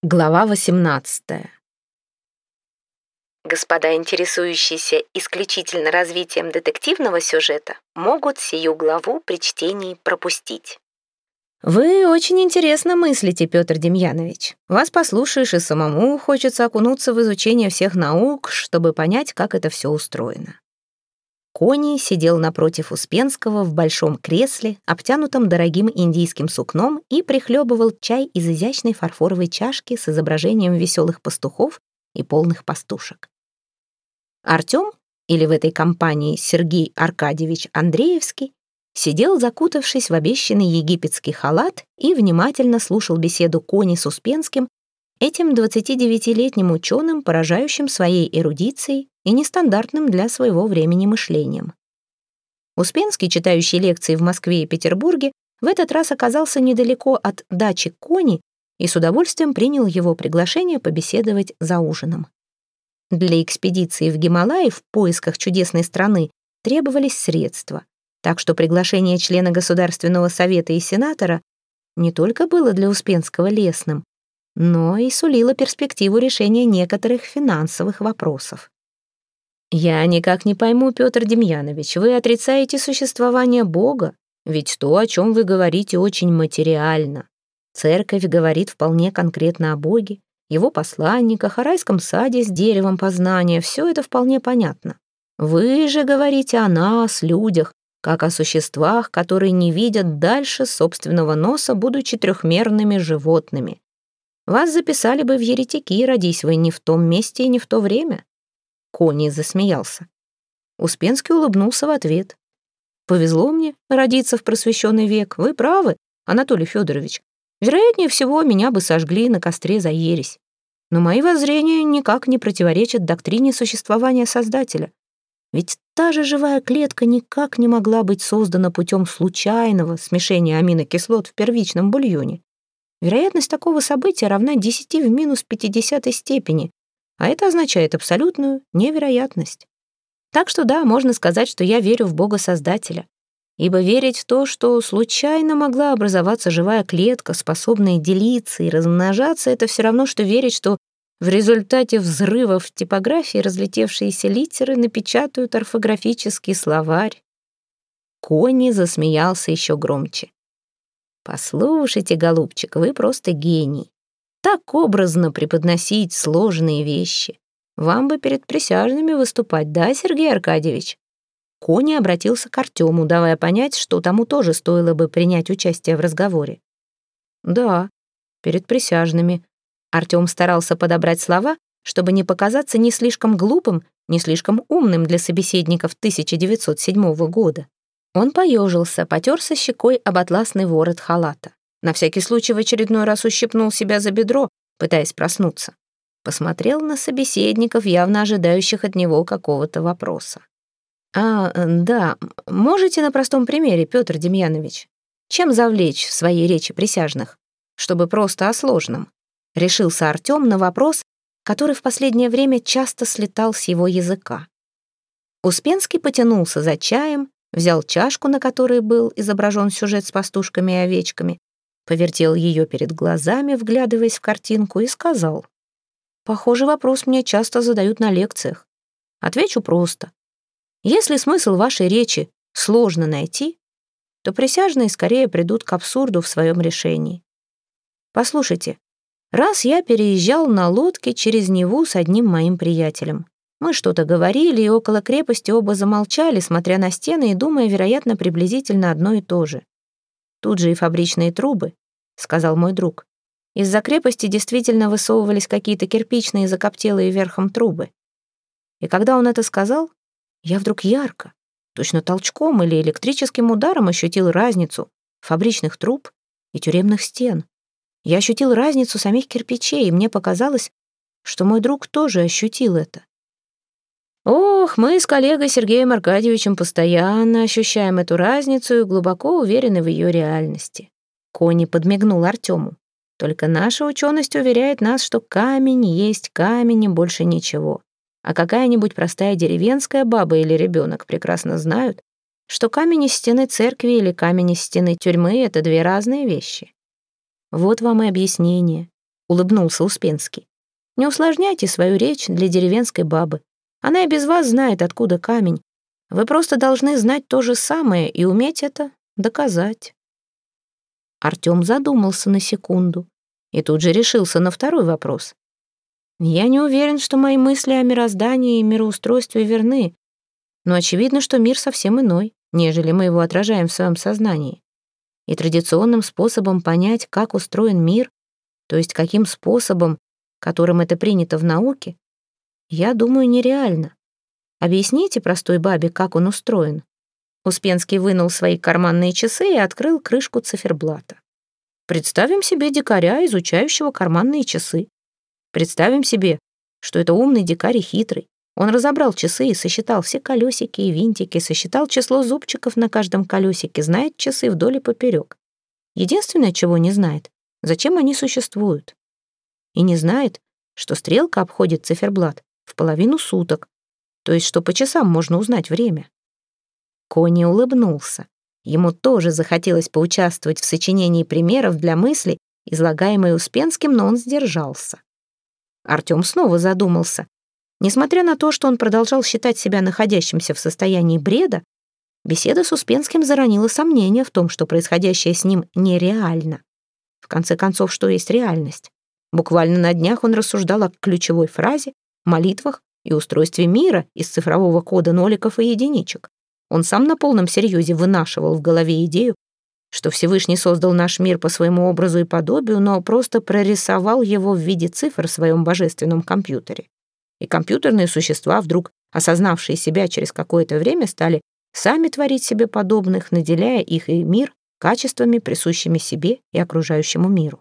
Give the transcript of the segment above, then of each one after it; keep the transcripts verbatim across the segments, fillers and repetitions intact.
Глава восемнадцатая. Господа, интересующиеся исключительно развитием детективного сюжета, могут сию главу при чтении пропустить. Вы очень интересно мыслите, Петр Демьянович. Вас послушаешь, и самому хочется окунуться в изучение всех наук, чтобы понять, как это все устроено. Кони сидел напротив Успенского в большом кресле, обтянутом дорогим индийским сукном, и прихлебывал чай из изящной фарфоровой чашки с изображением веселых пастухов и полных пастушек. Артем, или в этой компании Сергей Аркадьевич Андреевский, сидел, закутавшись в обещанный египетский халат, и внимательно слушал беседу Кони с Успенским, этим двадцатидевятилетним ученым, поражающим своей эрудицией и нестандартным для своего времени мышлением. Успенский, читающий лекции в Москве и Петербурге, в этот раз оказался недалеко от дачи Кони и с удовольствием принял его приглашение побеседовать за ужином. Для экспедиции в Гималаи в поисках чудесной страны требовались средства, так что приглашение члена Государственного совета и сенатора не только было для Успенского лестным, но и сулило перспективу решения некоторых финансовых вопросов. «Я никак не пойму, Петр Демьянович, вы отрицаете существование Бога, ведь то, о чем вы говорите, очень материально. Церковь говорит вполне конкретно о Боге, его посланниках, о райском саде с деревом познания, все это вполне понятно. Вы же говорите о нас, людях, как о существах, которые не видят дальше собственного носа, будучи трехмерными животными. Вас записали бы в еретики, родись вы не в том месте и не в то время». Кони засмеялся. Успенский улыбнулся в ответ. «Повезло мне родиться в просвещенный век. Вы правы, Анатолий Федорович. Вероятнее всего, меня бы сожгли на костре за ересь. Но мои воззрения никак не противоречат доктрине существования Создателя. Ведь та же живая клетка никак не могла быть создана путем случайного смешения аминокислот в первичном бульоне. Вероятность такого события равна десяти в минус пятидесятой степени, а это означает абсолютную невероятность. Так что да, можно сказать, что я верю в Бога-Создателя. Ибо верить в то, что случайно могла образоваться живая клетка, способная делиться и размножаться, это все равно, что верить, что в результате взрывов в типографии разлетевшиеся литеры напечатают орфографический словарь. Кони засмеялся еще громче. «Послушайте, голубчик, вы просто гений. Так образно преподносить сложные вещи. Вам бы перед присяжными выступать, да, Сергей Аркадьевич?» Кони обратился к Артему, давая понять, что тому тоже стоило бы принять участие в разговоре. «Да, перед присяжными». Артем старался подобрать слова, чтобы не показаться ни слишком глупым, ни слишком умным для собеседников тысяча девятьсот седьмого года. Он поежился, потерся щекой об атласный ворот халата. На всякий случай в очередной раз ущипнул себя за бедро, пытаясь проснуться. Посмотрел на собеседников, явно ожидающих от него какого-то вопроса. «А, да, можете на простом примере, Петр Демьянович? Чем завлечь в своей речи присяжных? Чтобы просто о сложном». Решился Артем на вопрос, который в последнее время часто слетал с его языка. Успенский потянулся за чаем, взял чашку, на которой был изображен сюжет с пастушками и овечками, повертел ее перед глазами, вглядываясь в картинку, и сказал: «Похожий вопрос мне часто задают на лекциях. Отвечу просто. Если смысл вашей речи сложно найти, то присяжные скорее придут к абсурду в своем решении. Послушайте, раз я переезжал на лодке через Неву с одним моим приятелем. Мы что-то говорили, и около крепости оба замолчали, смотря на стены и думая, вероятно, приблизительно одно и то же. Тут же и фабричные трубы, — сказал мой друг. Из-за крепости действительно высовывались какие-то кирпичные закоптелые верхом трубы. И когда он это сказал, я вдруг ярко, точно толчком или электрическим ударом ощутил разницу фабричных труб и тюремных стен. Я ощутил разницу самих кирпичей, и мне показалось, что мой друг тоже ощутил это. Ох, мы с коллегой Сергеем Аркадьевичем постоянно ощущаем эту разницу и глубоко уверены в ее реальности. Кони подмигнул Артему. Только наша ученость уверяет нас, что камень есть камень и больше ничего. А какая-нибудь простая деревенская баба или ребенок прекрасно знают, что камень из стены церкви или камень из стены тюрьмы — это две разные вещи. Вот вам и объяснение. — улыбнулся Успенский. «Не усложняйте свою речь для деревенской бабы. Она и без вас знает, откуда камень. Вы просто должны знать то же самое и уметь это доказать». Артём задумался на секунду и тут же решился на второй вопрос. «Я не уверен, что мои мысли о мироздании и мироустройстве верны, но очевидно, что мир совсем иной, нежели мы его отражаем в своем сознании. И традиционным способом понять, как устроен мир, то есть каким способом, которым это принято в науке, я думаю, нереально. Объясните простой бабе, как он устроен». Успенский вынул свои карманные часы и открыл крышку циферблата. Представим себе дикаря, изучающего карманные часы. Представим себе, что это умный дикарь и хитрый. Он разобрал часы и сосчитал все колесики и винтики, сосчитал число зубчиков на каждом колесике, знает часы вдоль и поперек. Единственное, чего не знает, зачем они существуют. И не знает, что стрелка обходит циферблат в половину суток, то есть что по часам можно узнать время. Кони улыбнулся. Ему тоже захотелось поучаствовать в сочинении примеров для мыслей, излагаемой Успенским, но он сдержался. Артём снова задумался. Несмотря на то, что он продолжал считать себя находящимся в состоянии бреда, беседа с Успенским заронила сомнения в том, что происходящее с ним нереально. В конце концов, что есть реальность? Буквально на днях он рассуждал о ключевой фразе, молитвах и устройстве мира из цифрового кода ноликов и единичек. Он сам на полном серьезе вынашивал в голове идею, что Всевышний создал наш мир по своему образу и подобию, но просто прорисовал его в виде цифр в своем божественном компьютере. И компьютерные существа, вдруг осознавшие себя через какое-то время, стали сами творить себе подобных, наделяя их и мир качествами, присущими себе и окружающему миру.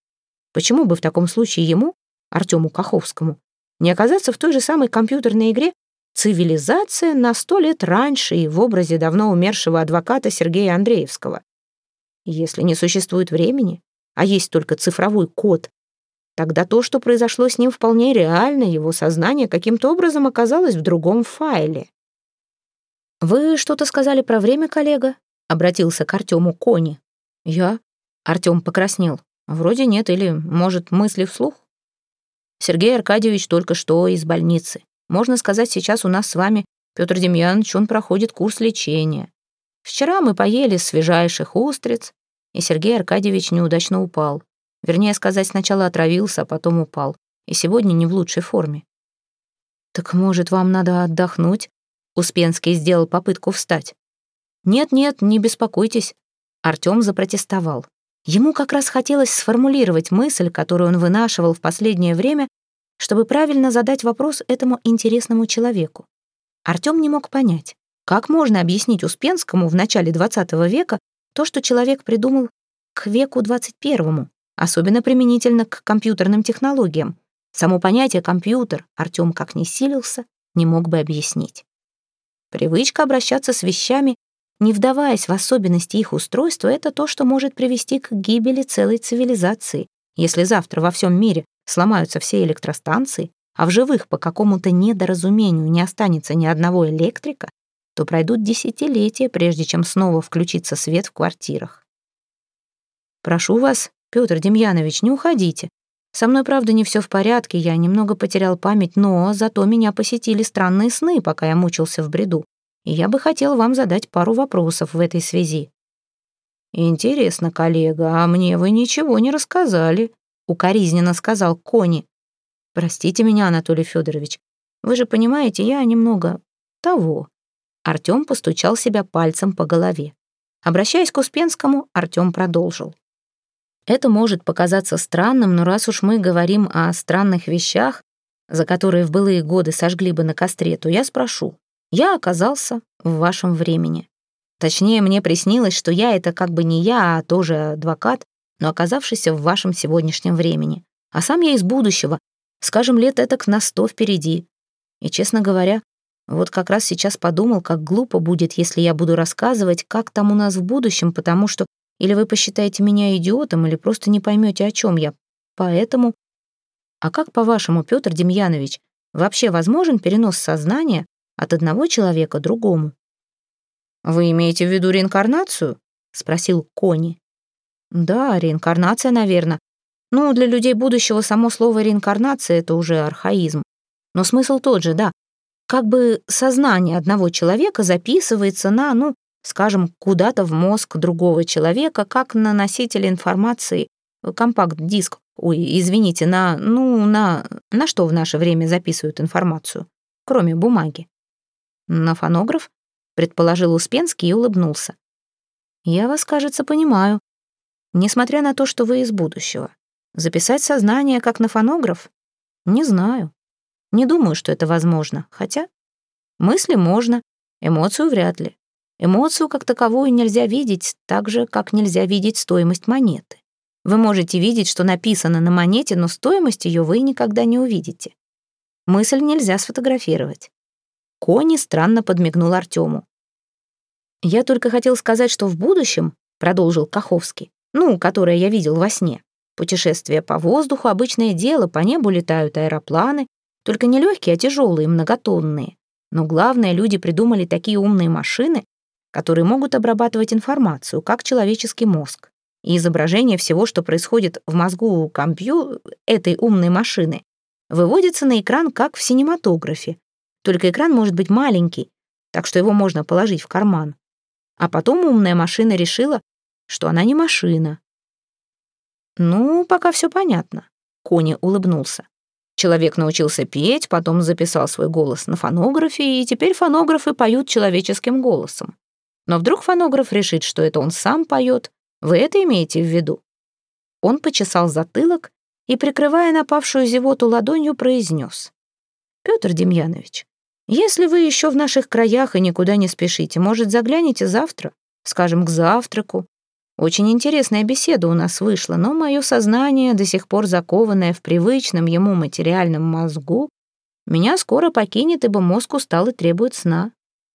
Почему бы в таком случае ему, Артему Каховскому, не оказаться в той же самой компьютерной игре «Цивилизация» на сто лет раньше и в образе давно умершего адвоката Сергея Андреевского? Если не существует времени, а есть только цифровой код, тогда то, что произошло с ним, вполне реально, его сознание каким-то образом оказалось в другом файле. «Вы что-то сказали про время, коллега?» — обратился к Артему Кони. «Я?» — Артем покраснел. «Вроде нет, или, может, мысли вслух?» «Сергей Аркадьевич только что из больницы. Можно сказать, сейчас у нас с вами, Петр Демьянович, он проходит курс лечения. Вчера мы поели свежайших устриц, и Сергей Аркадьевич неудачно упал. Вернее сказать, сначала отравился, а потом упал. И сегодня не в лучшей форме». «Так, может, вам надо отдохнуть?» Успенский сделал попытку встать. «Нет-нет, не беспокойтесь». Артем запротестовал. Ему как раз хотелось сформулировать мысль, которую он вынашивал в последнее время, чтобы правильно задать вопрос этому интересному человеку. Артем не мог понять, как можно объяснить Успенскому в начале двадцатого века то, что человек придумал к веку двадцать первому, особенно применительно к компьютерным технологиям. Само понятие «компьютер» Артем, как ни силился, не мог бы объяснить. Привычка обращаться с вещами, не вдаваясь в особенности их устройства, это то, что может привести к гибели целой цивилизации. Если завтра во всем мире сломаются все электростанции, а в живых по какому-то недоразумению не останется ни одного электрика, то пройдут десятилетия, прежде чем снова включится свет в квартирах. «Прошу вас, Петр Демьянович, не уходите. Со мной, правда, не все в порядке, я немного потерял память, но зато меня посетили странные сны, пока я мучился в бреду, и я бы хотел вам задать пару вопросов в этой связи». «Интересно, коллега, а мне вы ничего не рассказали», — укоризненно сказал Кони. «Простите меня, Анатолий Федорович, вы же понимаете, я немного того». Артем постучал себя пальцем по голове. Обращаясь к Успенскому, Артем продолжил. «Это может показаться странным, но раз уж мы говорим о странных вещах, за которые в былые годы сожгли бы на костре, то я спрошу. Я оказался в вашем времени. Точнее, мне приснилось, что я — это как бы не я, а тоже адвокат, но оказавшийся в вашем сегодняшнем времени. А сам я из будущего, скажем, лет этак на сто впереди. И, честно говоря, вот как раз сейчас подумал, как глупо будет, если я буду рассказывать, как там у нас в будущем, потому что или вы посчитаете меня идиотом, или просто не поймете, о чем я. Поэтому... А как, по-вашему, Петр Демьянович, вообще возможен перенос сознания от одного человека другому?» «Вы имеете в виду реинкарнацию?» — спросил Кони. «Да, реинкарнация, наверное. Ну, для людей будущего само слово реинкарнация — это уже архаизм. Но смысл тот же, да. Как бы сознание одного человека записывается на, ну, скажем, куда-то в мозг другого человека, как на носитель информации, компакт-диск. Ой, извините, на, ну, на... На что в наше время записывают информацию, кроме бумаги? На фонограф, предположил Успенский и улыбнулся. Я вас, кажется, понимаю. Несмотря на то, что вы из будущего. Записать сознание как на фонограф? Не знаю. Не думаю, что это возможно. Хотя мысли можно, эмоцию вряд ли. Эмоцию как таковую нельзя видеть, так же, как нельзя видеть стоимость монеты. Вы можете видеть, что написано на монете, но стоимость ее вы никогда не увидите. Мысль нельзя сфотографировать. Кони странно подмигнул Артему. «Я только хотел сказать, что в будущем, — продолжил Каховский, — ну, которое я видел во сне, путешествия по воздуху — обычное дело, по небу летают аэропланы, только не легкие, а тяжелые, многотонные. Но главное, люди придумали такие умные машины, которые могут обрабатывать информацию, как человеческий мозг. И изображение всего, что происходит в мозгу компью этой умной машины, выводится на экран, как в синематографе. Только экран может быть маленький, так что его можно положить в карман. А потом умная машина решила, что она не машина. Ну, пока все понятно. Кони улыбнулся. Человек научился петь, потом записал свой голос на фонографе, и теперь фонографы поют человеческим голосом. Но вдруг фонограф решит, что это он сам поет. Вы это имеете в виду? Он почесал затылок и, прикрывая напавшую зевоту ладонью, произнес. Петр Демьянович, если вы еще в наших краях и никуда не спешите, может, загляните завтра, скажем, к завтраку. Очень интересная беседа у нас вышла, но мое сознание, до сих пор закованное в привычном ему материальном мозгу, меня скоро покинет, ибо мозг устал и требует сна.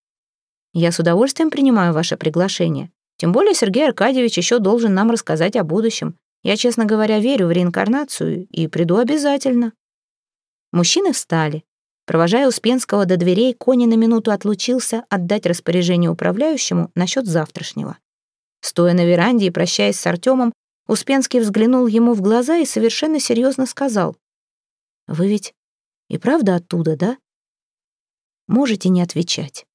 Я с удовольствием принимаю ваше приглашение. Тем более Сергей Аркадьевич еще должен нам рассказать о будущем. Я, честно говоря, верю в реинкарнацию и приду обязательно». Мужчины встали. Провожая Успенского до дверей, Кони на минуту отлучился отдать распоряжение управляющему насчет завтрашнего. Стоя на веранде и прощаясь с Артемом, Успенский взглянул ему в глаза и совершенно серьезно сказал. «Вы ведь и правда оттуда, да? Можете не отвечать».